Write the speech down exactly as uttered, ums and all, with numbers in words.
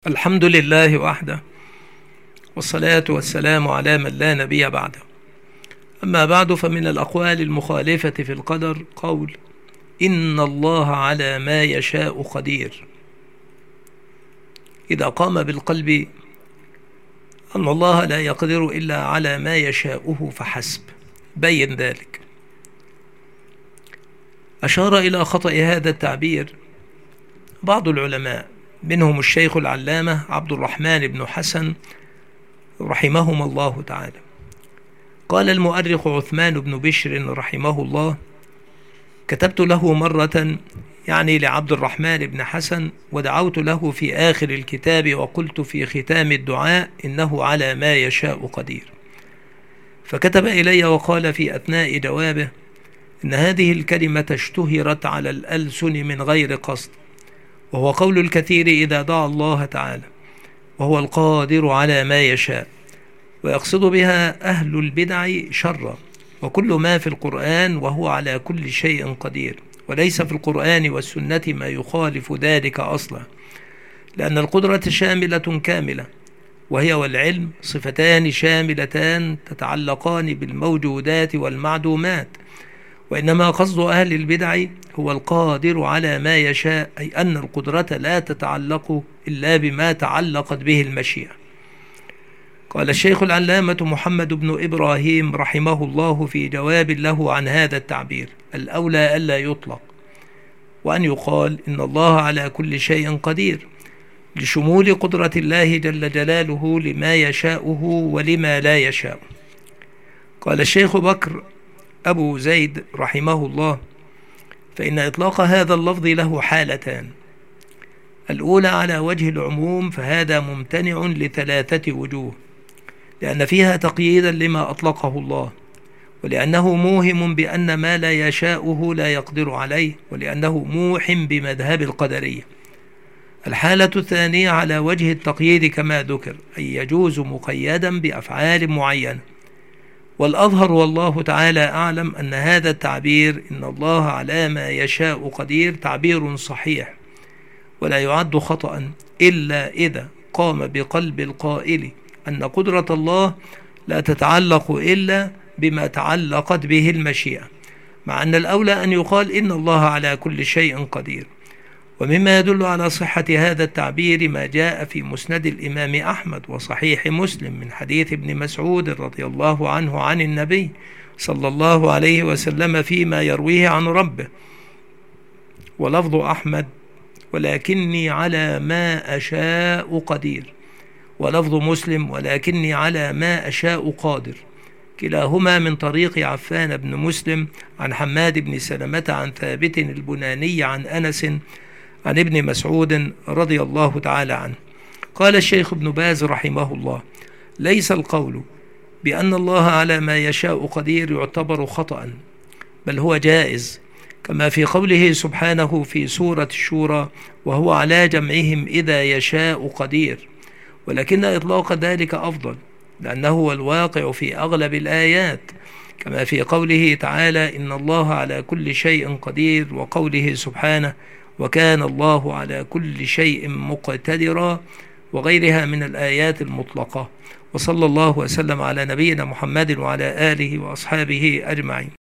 الحمد لله وحده، والصلاة والسلام على من لا نبي بعده. أما بعد، فمن الأقوال المخالفة في القدر قول إن الله على ما يشاء قدير، إذا قام بالقلب أن الله لا يقدر إلا على ما يشاؤه فحسب، بين ذلك. أشار إلى خطأ هذا التعبير بعض العلماء، منهم الشيخ العلامة عبد الرحمن بن حسن رحمهم الله تعالى. قال المؤرخ عثمان بن بشر رحمه الله: كتبت له مرة، يعني لعبد الرحمن بن حسن، ودعوت له في آخر الكتاب وقلت في ختام الدعاء إنه على ما يشاء قدير. فكتب إلي وقال في أثناء جوابه إن هذه الكلمة اشتهرت على الألسن من غير قصد، وهو قول الكثير إذا دعا الله تعالى، وهو القادر على ما يشاء، ويقصد بها أهل البدع شرا، وكل ما في القرآن وهو على كل شيء قدير، وليس في القرآن والسنة ما يخالف ذلك أصلا، لأن القدرة شاملة كاملة، وهي والعلم صفتان شاملتان تتعلقان بالموجودات والمعدومات. وإنما قصد أهل البدع هو القادر على ما يشاء، أي أن القدرة لا تتعلق إلا بما تعلقت به المشيئة. قال الشيخ العلامة محمد بن إبراهيم رحمه الله في جواب له عن هذا التعبير: الأولى ألا يطلق، وأن يقال إن الله على كل شيء قدير، لشمول قدرة الله جل جلاله لما يشاؤه ولما لا يشاء. قال الشيخ بكر أبو زيد رحمه الله: فإن إطلاق هذا اللفظ له حالتان. الأولى على وجه العموم، فهذا ممتنع لثلاثة وجوه: لأن فيها تقييدا لما أطلقه الله، ولأنه موهم بأن ما لا يشاؤه لا يقدر عليه، ولأنه موح بمذهب القدرية. الحالة الثانية على وجه التقييد كما ذكر، أي يجوز مقيدا بأفعال معينة. والأظهر والله تعالى أعلم أن هذا التعبير إن الله على ما يشاء قدير تعبير صحيح، ولا يعد خطأ إلا إذا قام بقلب القائل أن قدرة الله لا تتعلق إلا بما تعلقت به المشيئة، مع أن الأولى أن يقال إن الله على كل شيء قدير. ومما يدل على صحة هذا التعبير ما جاء في مسند الإمام أحمد وصحيح مسلم من حديث ابن مسعود رضي الله عنه عن النبي صلى الله عليه وسلم فيما يرويه عن ربه، ولفظ أحمد: ولكني على ما أشاء قدير، ولفظ مسلم: ولكني على ما أشاء قادر، كلاهما من طريق عفان بن مسلم عن حماد بن سلمة عن ثابت البناني عن أنس عن ابن مسعود رضي الله تعالى عنه. قال الشيخ ابن باز رحمه الله: ليس القول بأن الله على ما يشاء قدير يعتبر خطأ، بل هو جائز، كما في قوله سبحانه في سورة الشورى: وهو على جمعهم إذا يشاء قدير. ولكن إطلاق ذلك أفضل، لأنه هو الواقع في أغلب الآيات، كما في قوله تعالى: إن الله على كل شيء قدير، وقوله سبحانه: وكان الله على كل شيء مقتدرا، وغيرها من الآيات المطلقة. وصلى الله وسلم على نبينا محمد وعلى آله وأصحابه أجمعين.